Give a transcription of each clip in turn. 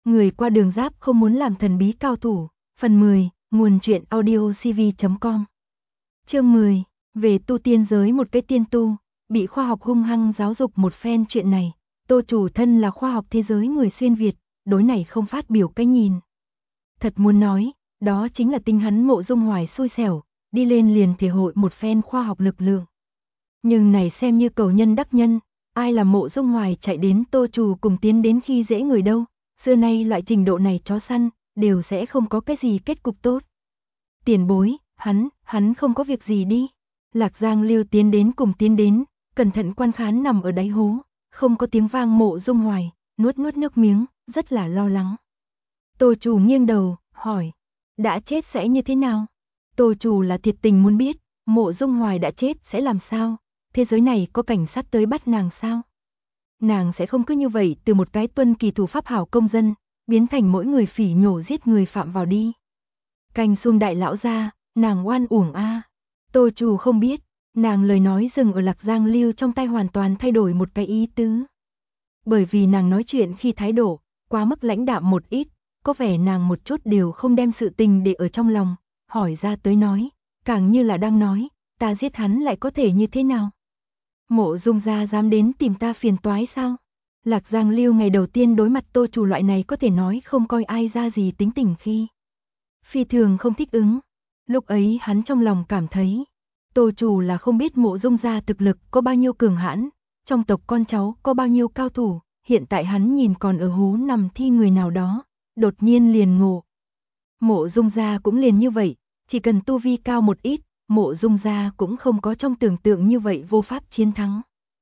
Người qua đường giáp không muốn làm thần bí cao thủ. Phần 10, nguồn truyện audiocv.com. Chương 10, về tu tiên giới một cái tiên tu, bị khoa học hung hăng giáo dục một phen chuyện này. Tô chủ thân là khoa học thế giới người xuyên Việt, đối này không phát biểu cái nhìn. Thật muốn nói, đó chính là tinh hắn Mộ Dung Hoài xui xẻo, đi lên liền thể hội một phen khoa học lực lượng. Nhưng này xem như cầu nhân đắc nhân, ai là Mộ Dung Hoài chạy đến Tô chủ cùng tiến đến khi dễ người đâu, xưa nay loại trình độ này chó săn, đều sẽ không có cái gì kết cục tốt. Tiền bối, hắn không có việc gì đi. Lạc Giang Lưu tiến đến cùng tiến đến, cẩn thận quan khán nằm ở đáy hố, không có tiếng vang Mộ Dung Hoài, nuốt nước miếng, rất là lo lắng. Tô chủ nghiêng đầu, hỏi, đã chết sẽ như thế nào? Tô chủ là thiệt tình muốn biết, Mộ Dung Hoài đã chết sẽ làm sao? Thế giới này có cảnh sát tới bắt nàng sao? Nàng sẽ không cứ như vậy từ một cái tuân kỳ thủ pháp hảo công dân, biến thành mỗi người phỉ nhổ giết người phạm vào đi. Canh Xung đại lão gia, nàng oan uổng a. Tô chủ không biết, nàng lời nói dừng ở Lạc Giang Lưu trong tay hoàn toàn thay đổi một cái ý tứ. Bởi vì nàng nói chuyện khi thái độ quá mức lãnh đạm một ít, có vẻ nàng một chút đều không đem sự tình để ở trong lòng, hỏi ra tới nói, càng như là đang nói, ta giết hắn lại có thể như thế nào? Mộ Dung gia dám đến tìm ta phiền toái sao? Lạc Giang Lưu ngày đầu tiên đối mặt Tô chủ loại này có thể nói không coi ai ra gì tính tình khi phi thường không thích ứng. Lúc ấy hắn trong lòng cảm thấy, Tô chủ là không biết Mộ Dung gia thực lực có bao nhiêu cường hãn, trong tộc con cháu có bao nhiêu cao thủ, hiện tại hắn nhìn còn ở hú nằm thi người nào đó, đột nhiên liền ngộ. Mộ Dung gia cũng liền như vậy, chỉ cần tu vi cao một ít, Mộ Dung gia cũng không có trong tưởng tượng như vậy vô pháp chiến thắng.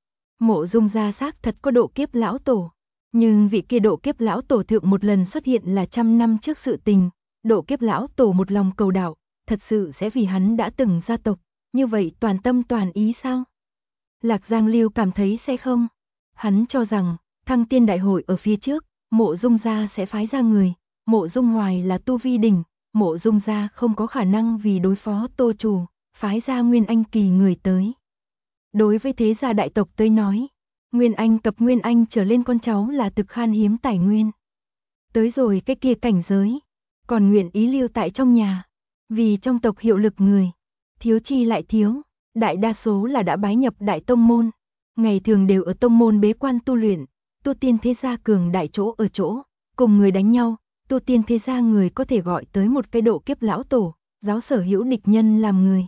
Mộ Dung gia xác thật có độ kiếp lão tổ, nhưng vị kia độ kiếp lão tổ thượng một lần xuất hiện là 100 năm trước sự tình, độ kiếp lão tổ một lòng cầu đạo, thật sự sẽ vì hắn đã từng gia tộc, như vậy toàn tâm toàn ý sao? Lạc Giang Lưu cảm thấy sẽ không. Hắn cho rằng, Thăng Tiên đại hội ở phía trước, Mộ Dung gia sẽ phái ra người, Mộ Dung Hoài là tu vi đỉnh, Mộ Dung gia không có khả năng vì đối phó Tô chủ, phái ra Nguyên Anh kỳ người tới. Đối với thế gia đại tộc tới nói, Nguyên Anh cập Nguyên Anh trở lên con cháu là thực khan hiếm tài nguyên. Tới rồi cái kia cảnh giới, còn nguyện ý lưu tại trong nhà, vì trong tộc hiệu lực người, thiếu chi lại thiếu, đại đa số là đã bái nhập đại tông môn, ngày thường đều ở tông môn bế quan tu luyện, tu tiên thế gia cường đại chỗ ở chỗ, cùng người đánh nhau, tu tiên thế gia người có thể gọi tới một cái độ kiếp lão tổ, giáo sở hữu địch nhân làm người.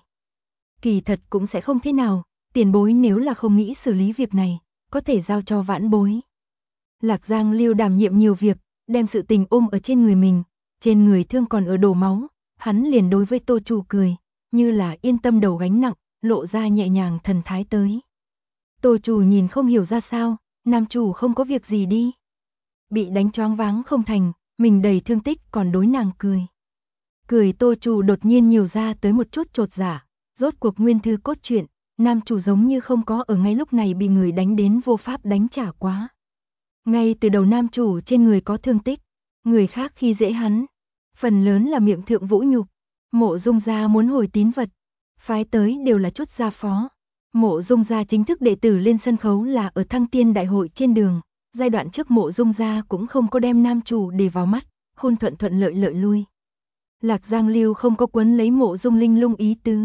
Kỳ thật cũng sẽ không thế nào, tiền bối nếu là không nghĩ xử lý việc này, có thể giao cho vãn bối. Lạc Giang Lưu đảm nhiệm nhiều việc, đem sự tình ôm ở trên người mình, trên người thương còn ở đổ máu, hắn liền đối với Tô chủ cười, như là yên tâm đầu gánh nặng, lộ ra nhẹ nhàng thần thái tới. Tô chủ nhìn không hiểu ra sao, nam chủ không có việc gì đi. Bị đánh choáng váng không thành, mình đầy thương tích còn đối nàng cười. Cười Tô chủ đột nhiên nhiều ra tới một chút chột dạ, rốt cuộc nguyên thư cốt truyện, nam chủ giống như không có ở ngay lúc này bị người đánh đến vô pháp đánh trả quá. Ngay từ đầu nam chủ trên người có thương tích, người khác khi dễ hắn, phần lớn là miệng thượng vũ nhục. Mộ Dung gia muốn hồi tín vật, phái tới đều là chút gia phó. Mộ Dung gia chính thức đệ tử lên sân khấu là ở Thăng Tiên đại hội trên đường, giai đoạn trước Mộ Dung gia cũng không có đem nam chủ để vào mắt, hôn thuận lợi lui. Lạc Giang Lưu không có quấn lấy Mộ Dung Linh Lung ý tứ,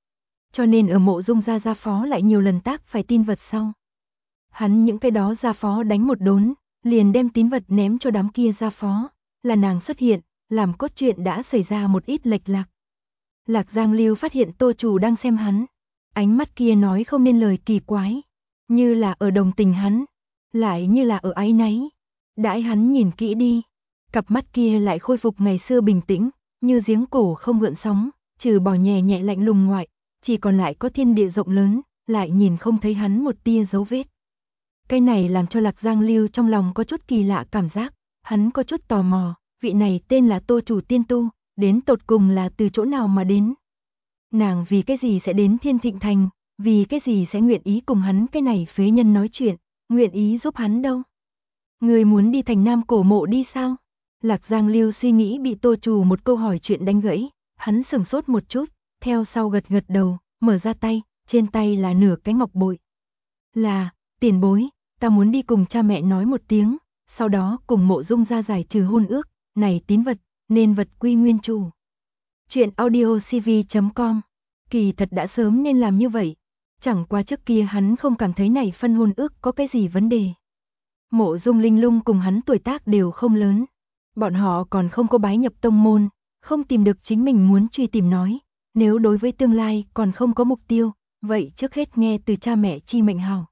cho nên ở Mộ Dung gia phó lại nhiều lần tác phải tin vật sau. Hắn những cái đó gia phó đánh một đốn, liền đem tín vật ném cho đám kia gia phó, là nàng xuất hiện, làm cốt truyện đã xảy ra một ít lệch lạc. Lạc Giang Lưu phát hiện Tô chủ đang xem hắn, ánh mắt kia nói không nên lời kỳ quái, như là ở đồng tình hắn, lại như là ở áy náy. Đãi hắn nhìn kỹ đi, cặp mắt kia lại khôi phục ngày xưa bình tĩnh, như giếng cổ không gợn sóng, trừ bỏ nhẹ nhẹ lạnh lùng ngoại, chỉ còn lại có thiên địa rộng lớn, lại nhìn không thấy hắn một tia dấu vết. Cái này làm cho Lạc Giang Lưu trong lòng có chút kỳ lạ cảm giác, hắn có chút tò mò, vị này tên là Tô chủ tiên tu, đến tột cùng là từ chỗ nào mà đến. Nàng vì cái gì sẽ đến Thiên Thịnh Thành, vì cái gì sẽ nguyện ý cùng hắn cái này phế nhân nói chuyện, nguyện ý giúp hắn đâu. Người muốn đi thành Nam Cổ Mộ đi sao? Lạc Giang Lưu suy nghĩ bị Tô chủ một câu hỏi chuyện đánh gãy, hắn sừng sốt một chút, theo sau gật đầu, mở ra tay, trên tay là nửa cái ngọc bội. Là, tiền bối, ta muốn đi cùng cha mẹ nói một tiếng, sau đó cùng Mộ Dung gia giải trừ hôn ước, này tín vật, nên vật quy nguyên chủ. Chuyện audiocv.com. Kỳ thật đã sớm nên làm như vậy, chẳng qua trước kia hắn không cảm thấy này phân hôn ước có cái gì vấn đề. Mộ Dung Linh Lung cùng hắn tuổi tác đều không lớn, bọn họ còn không có bái nhập tông môn, không tìm được chính mình muốn truy tìm nói, nếu đối với tương lai còn không có mục tiêu, vậy trước hết nghe từ cha mẹ chi mệnh hào.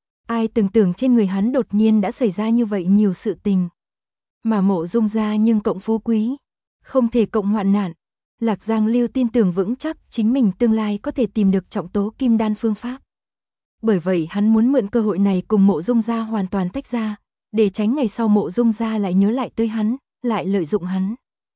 Ai từng tưởng trên người hắn đột nhiên đã xảy ra như vậy nhiều sự tình. Mà Mộ Dung gia nhưng cộng phú quý, không thể cộng hoạn nạn. Lạc Giang Lưu tin tưởng vững chắc chính mình tương lai có thể tìm được trọng tố kim đan phương pháp. Bởi vậy hắn muốn mượn cơ hội này cùng Mộ Dung gia hoàn toàn tách ra, để tránh ngày sau Mộ Dung gia lại nhớ lại tới hắn, lại lợi dụng hắn.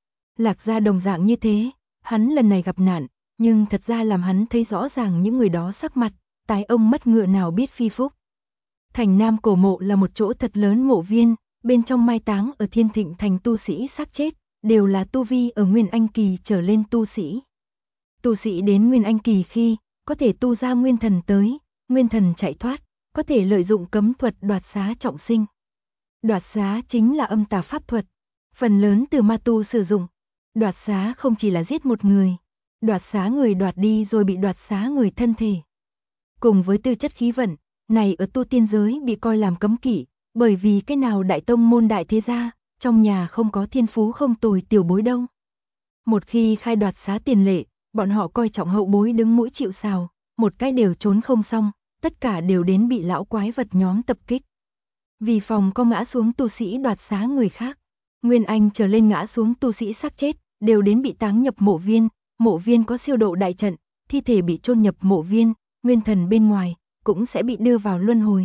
Lạc gia đồng dạng như thế, hắn lần này gặp nạn, nhưng thật ra làm hắn thấy rõ ràng những người đó sắc mặt, tái ông mất ngựa nào biết phi phúc. Thành Nam Cổ Mộ là một chỗ thật lớn mộ viên, bên trong mai táng ở Thiên Thịnh thành tu sĩ xác chết, đều là tu vi ở Nguyên Anh kỳ trở lên tu sĩ. Tu sĩ đến Nguyên Anh kỳ khi, có thể tu ra nguyên thần tới, nguyên thần chạy thoát, có thể lợi dụng cấm thuật đoạt xá trọng sinh. Đoạt xá chính là âm tà pháp thuật, phần lớn từ ma tu sử dụng. Đoạt xá không chỉ là giết một người, đoạt xá người đoạt đi rồi bị đoạt xá người thân thể. Cùng với tư chất khí vận, này ở tu tiên giới bị coi làm cấm kỵ, bởi vì cái nào đại tông môn đại thế gia, trong nhà không có thiên phú không tồi tiểu bối đâu. Một khi khai đoạt xá tiền lệ, bọn họ coi trọng hậu bối đứng mũi chịu sào, một cái đều trốn không xong, tất cả đều đến bị lão quái vật nhóm tập kích. Vì phòng có ngã xuống tu sĩ đoạt xá người khác, Nguyên Anh trở lên ngã xuống tu sĩ xác chết, đều đến bị táng nhập mộ viên có siêu độ đại trận, thi thể bị chôn nhập mộ viên, nguyên thần bên ngoài cũng sẽ bị đưa vào luân hồi.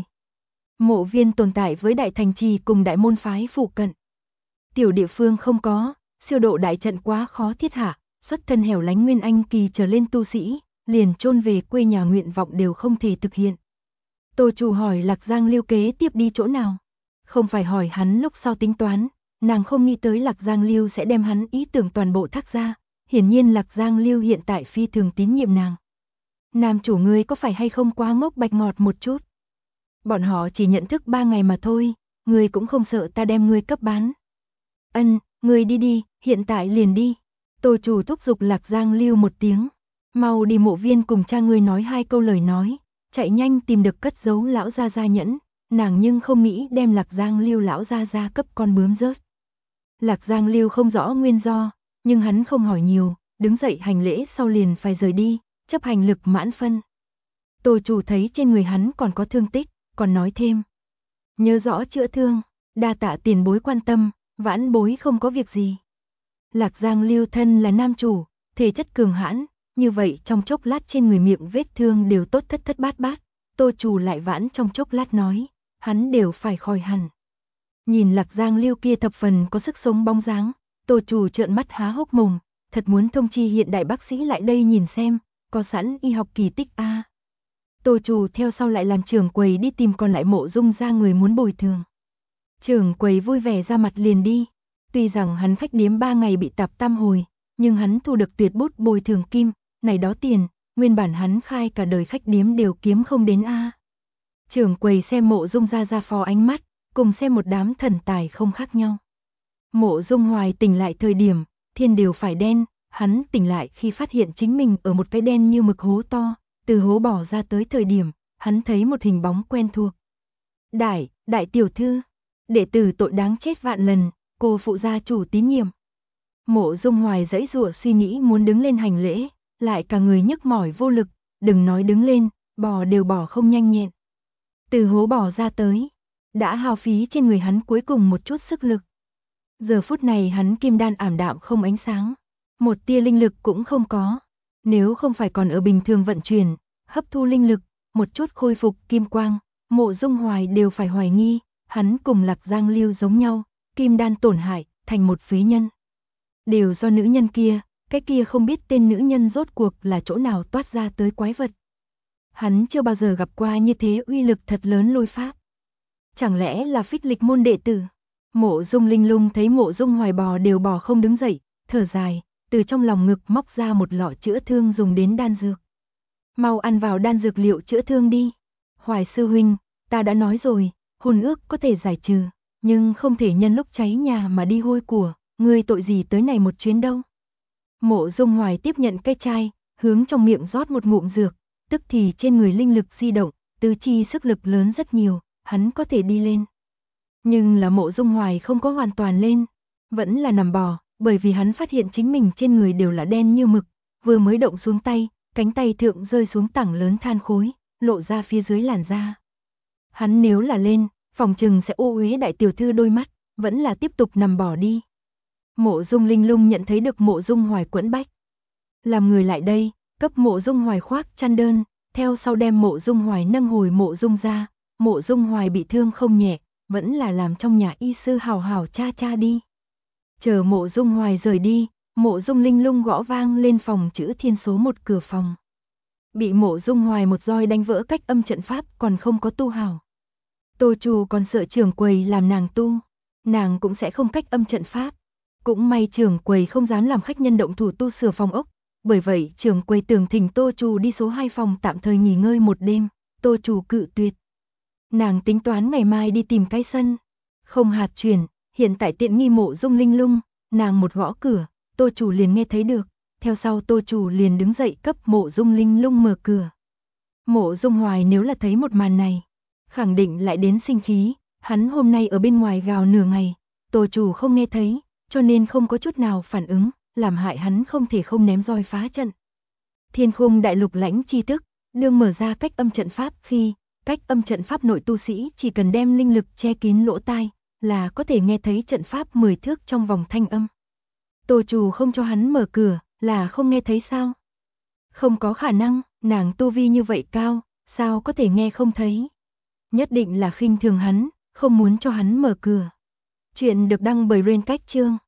Mộ viên tồn tại với đại thành trì cùng đại môn phái phụ cận. Tiểu địa phương không có, siêu độ đại trận quá khó thiết hạ, xuất thân hẻo lánh Nguyên Anh kỳ trở lên tu sĩ, liền chôn về quê nhà nguyện vọng đều không thể thực hiện. Tô chủ hỏi Lạc Giang Lưu kế tiếp đi chỗ nào? Không phải hỏi hắn lúc sau tính toán, nàng không nghĩ tới Lạc Giang Lưu sẽ đem hắn ý tưởng toàn bộ thác ra, hiển nhiên Lạc Giang Lưu hiện tại phi thường tín nhiệm nàng. Nam chủ ngươi có phải hay không quá ngốc bạch ngọt một chút? Bọn họ chỉ nhận thức 3 ngày mà thôi, ngươi cũng không sợ ta đem ngươi cấp bán. Ân, ngươi đi đi, hiện tại liền đi. Tô chủ thúc giục Lạc Giang Lưu một tiếng, mau đi mộ viên cùng cha ngươi nói 2 câu lời nói, chạy nhanh tìm được cất giấu lão gia gia nhẫn, nàng nhưng không nghĩ đem Lạc Giang Lưu lão gia gia cấp con bướm rớt. Lạc Giang Lưu không rõ nguyên do, nhưng hắn không hỏi nhiều, đứng dậy hành lễ sau liền phải rời đi, chấp hành lực mãn phân. Tô chủ thấy trên người hắn còn có thương tích, còn nói thêm: nhớ rõ chữa thương, đa tạ tiền bối quan tâm, vãn bối không có việc gì. Lạc Giang Lưu thân là nam chủ, thể chất cường hãn, như vậy trong chốc lát trên người miệng vết thương đều tốt thất thất bát bát, Tô chủ lại vãn trong chốc lát nói, hắn đều phải khỏi hẳn. Nhìn Lạc Giang Lưu kia thập phần có sức sống bóng dáng, Tô chủ trợn mắt há hốc mồm, thật muốn thông chi hiện đại bác sĩ lại đây nhìn xem, có sẵn y học kỳ tích a. Tô chủ theo sau lại làm trưởng quầy đi tìm còn lại Mộ Dung gia người muốn bồi thường. Trưởng quầy vui vẻ ra mặt liền đi, tuy rằng hắn khách điếm 3 ngày bị tạp tam hồi, nhưng hắn thu được tuyệt bút bồi thường kim, này đó tiền, nguyên bản hắn khai cả đời khách điếm đều kiếm không đến a. Trưởng quầy xem Mộ Dung gia phó ánh mắt, cùng xem một đám thần tài không khác nhau. Mộ Dung Hoài tỉnh lại thời điểm, thiên đều phải đen, hắn tỉnh lại khi phát hiện chính mình ở một cái đen như mực hố to, từ hố bỏ ra tới thời điểm, hắn thấy một hình bóng quen thuộc. Đại tiểu thư, đệ tử tội đáng chết vạn lần, cô phụ gia chủ tín nhiệm. Mộ Dung Hoài giãy giụa suy nghĩ muốn đứng lên hành lễ, lại cả người nhức mỏi vô lực, đừng nói đứng lên, bò đều bò không nhanh nhẹn. Từ hố bò ra tới, đã hao phí trên người hắn cuối cùng một chút sức lực. Giờ phút này hắn kim đan ảm đạm không ánh sáng, một tia linh lực cũng không có. Nếu không phải còn ở bình thường vận chuyển, hấp thu linh lực, một chút khôi phục kim quang, Mộ Dung Hoài đều phải hoài nghi, hắn cùng Lạc Giang Lưu giống nhau, kim đan tổn hại, thành một phế nhân. Đều do nữ nhân kia, cái kia không biết tên nữ nhân rốt cuộc là chỗ nào toát ra tới quái vật. Hắn chưa bao giờ gặp qua như thế uy lực thật lớn lôi pháp. Chẳng lẽ là Phích Lịch môn đệ tử? Mộ Dung Linh Lung thấy Mộ Dung Hoài bò đều bò không đứng dậy, thở dài, từ trong lòng ngực móc ra một lọ chữa thương dùng đến đan dược. Mau ăn vào đan dược liệu chữa thương đi. Hoài sư huynh, ta đã nói rồi, hôn ước có thể giải trừ, nhưng không thể nhân lúc cháy nhà mà đi hôi của, ngươi tội gì tới này một chuyến đâu. Mộ Dung Hoài tiếp nhận cái chai, hướng trong miệng rót một ngụm dược, tức thì trên người linh lực di động, tứ chi sức lực lớn rất nhiều, hắn có thể đi lên. Nhưng là Mộ Dung Hoài không có hoàn toàn lên, vẫn là nằm bò, bởi vì hắn phát hiện chính mình trên người đều là đen như mực, vừa mới động xuống tay, cánh tay thượng rơi xuống tảng lớn than khối, lộ ra phía dưới làn da. Hắn nếu là lên, phòng trừng sẽ ô uế đại tiểu thư đôi mắt, vẫn là tiếp tục nằm bò đi. Mộ Dung Linh Lung nhận thấy được Mộ Dung Hoài quẫn bách. Làm người lại đây, cấp Mộ Dung Hoài khoác chăn đơn, theo sau đem Mộ Dung Hoài nâng hồi Mộ Dung ra. Mộ Dung Hoài bị thương không nhẹ, vẫn là làm trong nhà y sư hào hào cha đi. Chờ Mộ Dung Hoài rời đi, Mộ Dung Linh Lung gõ vang lên phòng chữ thiên số 1 cửa phòng. Bị Mộ Dung Hoài một roi đánh vỡ cách âm trận pháp còn không có tu hảo. Tô Trù còn sợ trưởng quầy làm nàng tu, nàng cũng sẽ không cách âm trận pháp. Cũng may trưởng quầy không dám làm khách nhân động thủ tu sửa phòng ốc, bởi vậy trưởng quầy tưởng thỉnh Tô Trù đi số 2 phòng tạm thời nghỉ ngơi một đêm, Tô Trù cự tuyệt. Nàng tính toán ngày mai đi tìm cái sân, không hạt chuyển, hiện tại tiện nghi Mộ Dung Linh Lung, nàng một gõ cửa, Tô Trù liền nghe thấy được, theo sau Tô Trù liền đứng dậy cấp Mộ Dung Linh Lung mở cửa. Mộ Dung Hoài nếu là thấy một màn này, khẳng định lại đến sinh khí, hắn hôm nay ở bên ngoài gào nửa ngày, Tô Trù không nghe thấy, cho nên không có chút nào phản ứng, làm hại hắn không thể không ném roi phá trận. Thiên Khung Đại Lục lãnh chi tức, đương mở ra cách âm trận pháp khi, cách âm trận pháp nội tu sĩ chỉ cần đem linh lực che kín lỗ tai, là có thể nghe thấy trận pháp 10 thước trong vòng thanh âm. Tô Trù không cho hắn mở cửa, là không nghe thấy sao? Không có khả năng, nàng tu vi như vậy cao, sao có thể nghe không thấy? Nhất định là khinh thường hắn, không muốn cho hắn mở cửa. Chuyện được đăng bởi Rain Cách Chương.